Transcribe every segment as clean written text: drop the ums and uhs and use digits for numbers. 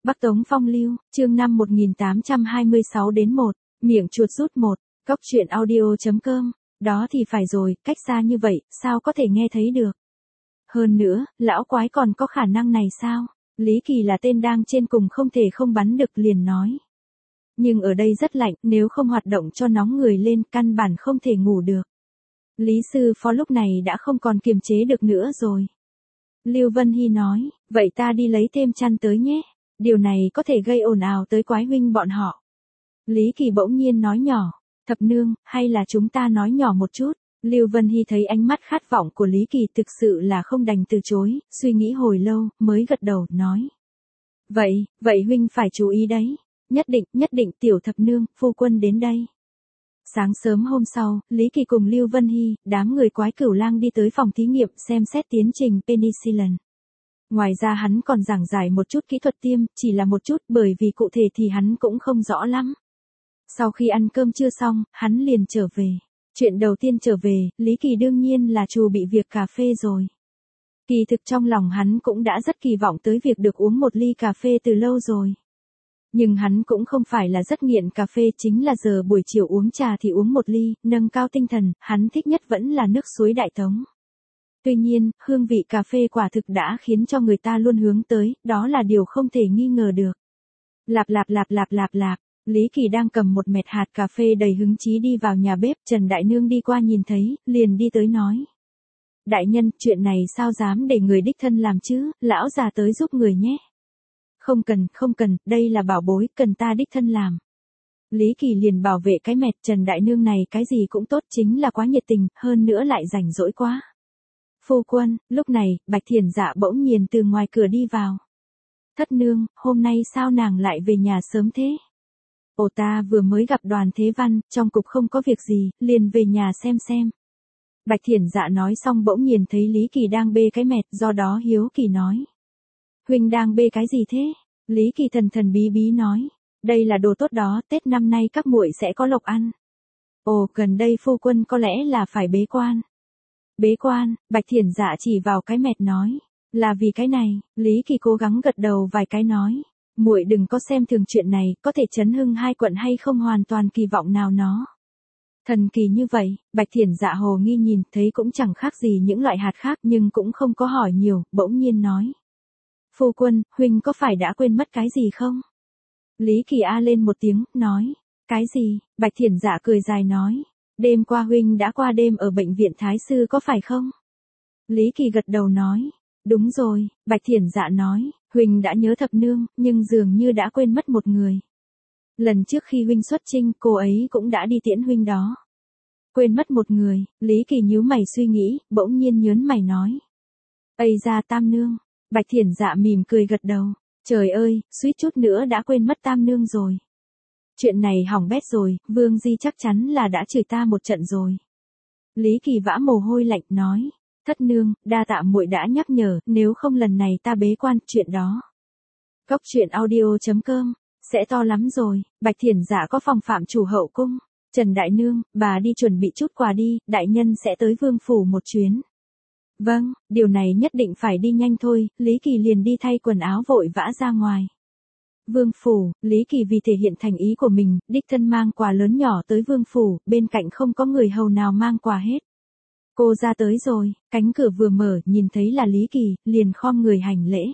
Bắc Tống Phong Lưu, chương 5 1826 đến 1, miệng chuột rút 1, cóc truyện audio.com, đó thì phải rồi, cách xa như vậy, sao có thể nghe thấy được. Hơn nữa, lão quái còn có khả năng này sao? Lý Kỳ là tên đang trên cùng không thể không bắn được liền nói. Nhưng ở đây rất lạnh, nếu không hoạt động cho nóng người lên, căn bản không thể ngủ được. Lý sư phó lúc này đã không còn kiềm chế được nữa rồi. Lưu Vân Hy nói, vậy ta đi lấy thêm chăn tới nhé. Điều này có thể gây ồn ào tới quái huynh bọn họ. Lý Kỳ bỗng nhiên nói nhỏ, thập nương, hay là chúng ta nói nhỏ một chút. Lưu Vân Hy thấy ánh mắt khát vọng của Lý Kỳ thực sự là không đành từ chối, suy nghĩ hồi lâu, mới gật đầu, nói. Vậy huynh phải chú ý đấy. Nhất định tiểu thập nương, phu quân đến đây. Sáng sớm hôm sau, Lý Kỳ cùng Lưu Vân Hy, đám người quái cửu lang đi tới phòng thí nghiệm xem xét tiến trình penicillin. Ngoài ra hắn còn giảng giải một chút kỹ thuật tiêm, chỉ là một chút bởi vì cụ thể thì hắn cũng không rõ lắm. Sau khi ăn cơm trưa xong, hắn liền trở về. Chuyện đầu tiên trở về, Lý Kỳ đương nhiên là chuẩn bị việc cà phê rồi. Kỳ thực trong lòng hắn cũng đã rất kỳ vọng tới việc được uống một ly cà phê từ lâu rồi. Nhưng hắn cũng không phải là rất nghiện cà phê, chính là giờ buổi chiều uống trà thì uống một ly, nâng cao tinh thần, hắn thích nhất vẫn là nước suối Đại Tống. Tuy nhiên, hương vị cà phê quả thực đã khiến cho người ta luôn hướng tới, đó là điều không thể nghi ngờ được. Lạp. Lý Kỳ đang cầm một mẹt hạt cà phê đầy hứng chí đi vào nhà bếp, Trần Đại Nương đi qua nhìn thấy, liền đi tới nói. Đại nhân, chuyện này sao dám để người đích thân làm chứ, lão già tới giúp người nhé. Không cần, đây là bảo bối, cần ta đích thân làm. Lý Kỳ liền bảo vệ cái mẹt, Trần Đại Nương này cái gì cũng tốt, chính là quá nhiệt tình, hơn nữa lại rảnh rỗi quá. Phu quân, lúc này, Bạch Thiển Dạ bỗng nhiên từ ngoài cửa đi vào. Thất nương, hôm nay sao nàng lại về nhà sớm thế? Ồ, ta vừa mới gặp Đoàn Thế Văn, trong cục không có việc gì, liền về nhà xem. Bạch Thiển Dạ nói xong bỗng nhiên thấy Lý Kỳ đang bê cái mẹt, do đó hiếu kỳ nói. Huynh đang bê cái gì thế? Lý Kỳ thần bí nói. Đây là đồ tốt đó, Tết năm nay các muội sẽ có lộc ăn. Ồ, gần đây phu quân có lẽ là phải bế quan. Bế quan, Bạch Thiển Dạ chỉ vào cái mẹt nói. Là vì cái này, Lý Kỳ cố gắng gật đầu vài cái nói. Muội đừng có xem thường chuyện này, có thể chấn hưng hai quận hay không hoàn toàn kỳ vọng nào nó. Thần kỳ như vậy, Bạch Thiển Dạ hồ nghi nhìn thấy cũng chẳng khác gì những loại hạt khác nhưng cũng không có hỏi nhiều, bỗng nhiên nói. Phu quân, huynh có phải đã quên mất cái gì không? Lý Kỳ a lên một tiếng, nói. Cái gì? Bạch Thiển Dạ cười dài nói. Đêm qua huynh đã qua đêm ở bệnh viện Thái Sư có phải không? Lý Kỳ gật đầu nói. Đúng rồi, Bạch Thiển Dạ nói. Huynh đã nhớ thập nương, nhưng dường như đã quên mất một người. Lần trước khi huynh xuất chinh, cô ấy cũng đã đi tiễn huynh đó. Quên mất một người, Lý Kỳ nhíu mày suy nghĩ, bỗng nhiên nhớn mày nói. Ây ra Tam nương. Bạch Thiển Dạ mỉm cười gật đầu. Trời ơi, suýt chút nữa đã quên mất Tam nương rồi. Chuyện này hỏng bét rồi, Vương Di chắc chắn là đã chửi ta một trận rồi. Lý Kỳ vã mồ hôi lạnh nói. Thất nương, đa tạ muội đã nhắc nhở, nếu không lần này ta bế quan, chuyện đó. Cóc truyện audio.com, sẽ to lắm rồi. Bạch Thiển Dạ có phòng phạm chủ hậu cung. Trần Đại Nương, bà đi chuẩn bị chút quà đi, đại nhân sẽ tới vương phủ một chuyến. Vâng, điều này nhất định phải đi nhanh thôi, Lý Kỳ liền đi thay quần áo vội vã ra ngoài. Vương phủ, Lý Kỳ vì thể hiện thành ý của mình, đích thân mang quà lớn nhỏ tới vương phủ, bên cạnh không có người hầu nào mang quà hết. Cô ra tới rồi, cánh cửa vừa mở, nhìn thấy là Lý Kỳ, liền khom người hành lễ.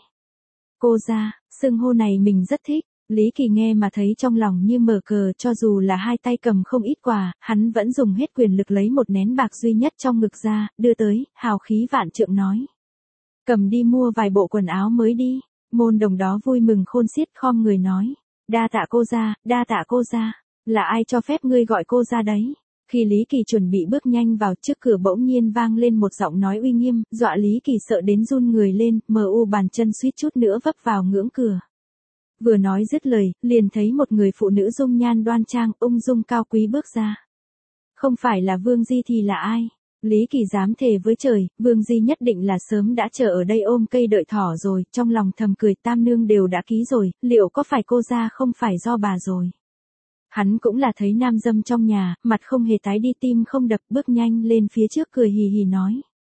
Cô ra, xưng hô này mình rất thích. Lý Kỳ nghe mà thấy trong lòng như mở cờ, cho dù là hai tay cầm không ít quà, hắn vẫn dùng hết quyền lực lấy một nén bạc duy nhất trong ngực ra, đưa tới, hào khí vạn trượng nói. Cầm đi mua vài bộ quần áo mới đi. Môn đồng đó vui mừng khôn xiết khom người nói. Đa tạ cô ra, là ai cho phép ngươi gọi cô ra đấy? Khi Lý Kỳ chuẩn bị bước nhanh vào, trước cửa bỗng nhiên vang lên một giọng nói uy nghiêm, dọa Lý Kỳ sợ đến run người lên, bàn chân suýt chút nữa vấp vào ngưỡng cửa. Vừa nói dứt lời, liền thấy một người phụ nữ dung nhan đoan trang, ung dung cao quý bước ra. Không phải là Vương Di thì là ai? Lý Kỳ dám thề với trời, Vương Di nhất định là sớm đã chờ ở đây ôm cây đợi thỏ rồi, trong lòng thầm cười, Tam nương đều đã ký rồi, liệu có phải cô ra không phải do bà rồi. Hắn cũng là thấy nam dâm trong nhà, mặt không hề tái đi, tim không đập, bước nhanh lên phía trước cười hì hì nói.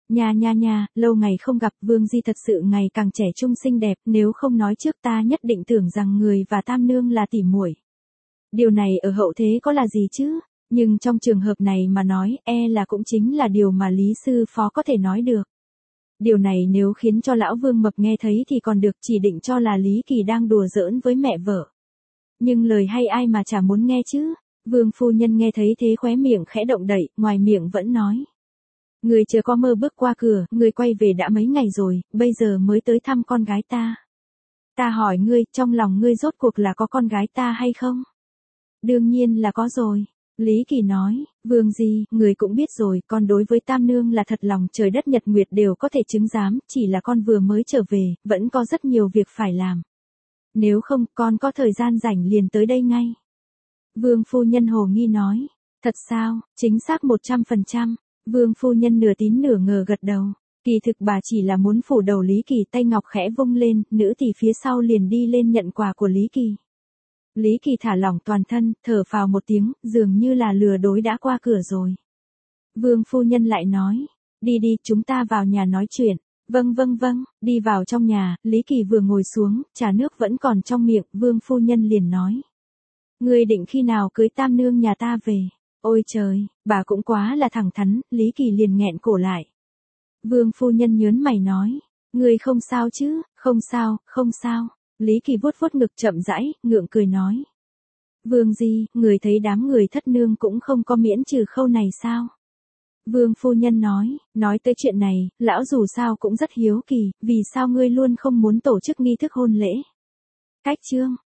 Nha nha nha, lâu ngày không gặp, Vương Di thật sự ngày càng trẻ trung xinh đẹp, nếu không nói trước ta nhất định tưởng rằng người và Tam Nương là tỉ muội. Điều này ở hậu thế có là gì chứ? Nhưng trong trường hợp này mà nói, là cũng chính là điều mà Lý Sư Phó có thể nói được. Điều này nếu khiến cho lão Vương Mập nghe thấy thì còn được, chỉ định cho là Lý Kỳ đang đùa giỡn với mẹ vợ. Nhưng lời hay ai mà chả muốn nghe chứ? Vương phu nhân nghe thấy thế khóe miệng khẽ động đậy, ngoài miệng vẫn nói. Người chưa có mơ bước qua cửa, người quay về đã mấy ngày rồi, bây giờ mới tới thăm con gái ta. Ta hỏi ngươi, trong lòng ngươi rốt cuộc là có con gái ta hay không? Đương nhiên là có rồi. Lý Kỳ nói, Vương Di, người cũng biết rồi, con đối với Tam Nương là thật lòng trời đất nhật nguyệt đều có thể chứng giám, chỉ là con vừa mới trở về, vẫn có rất nhiều việc phải làm. Nếu không, con có thời gian rảnh liền tới đây ngay. Vương phu nhân hồ nghi nói, thật sao, chính xác 100%. Vương phu nhân nửa tín nửa ngờ gật đầu. Kỳ thực bà chỉ là muốn phủ đầu Lý Kỳ, tay ngọc khẽ vung lên, nữ tỳ phía sau liền đi lên nhận quà của Lý Kỳ. Lý Kỳ thả lỏng toàn thân, thở phào một tiếng, dường như là lừa dối đã qua cửa rồi. Vương phu nhân lại nói, đi đi, chúng ta vào nhà nói chuyện. Vâng vâng vâng, đi vào trong nhà, Lý Kỳ vừa ngồi xuống, trà nước vẫn còn trong miệng, Vương phu nhân liền nói. Ngươi định khi nào cưới Tam Nương nhà ta về? Ôi trời, bà cũng quá là thẳng thắn, Lý Kỳ liền nghẹn cổ lại. Vương phu nhân nhớn mày nói, ngươi không sao chứ? Không sao, không sao. Lý Kỳ vuốt vuốt ngực chậm rãi, ngượng cười nói. Vương Di, người thấy đám người thất nương cũng không có miễn trừ khâu này sao? Vương phu nhân nói tới chuyện này, lão dù sao cũng rất hiếu kỳ, vì sao ngươi luôn không muốn tổ chức nghi thức hôn lễ? Cách chương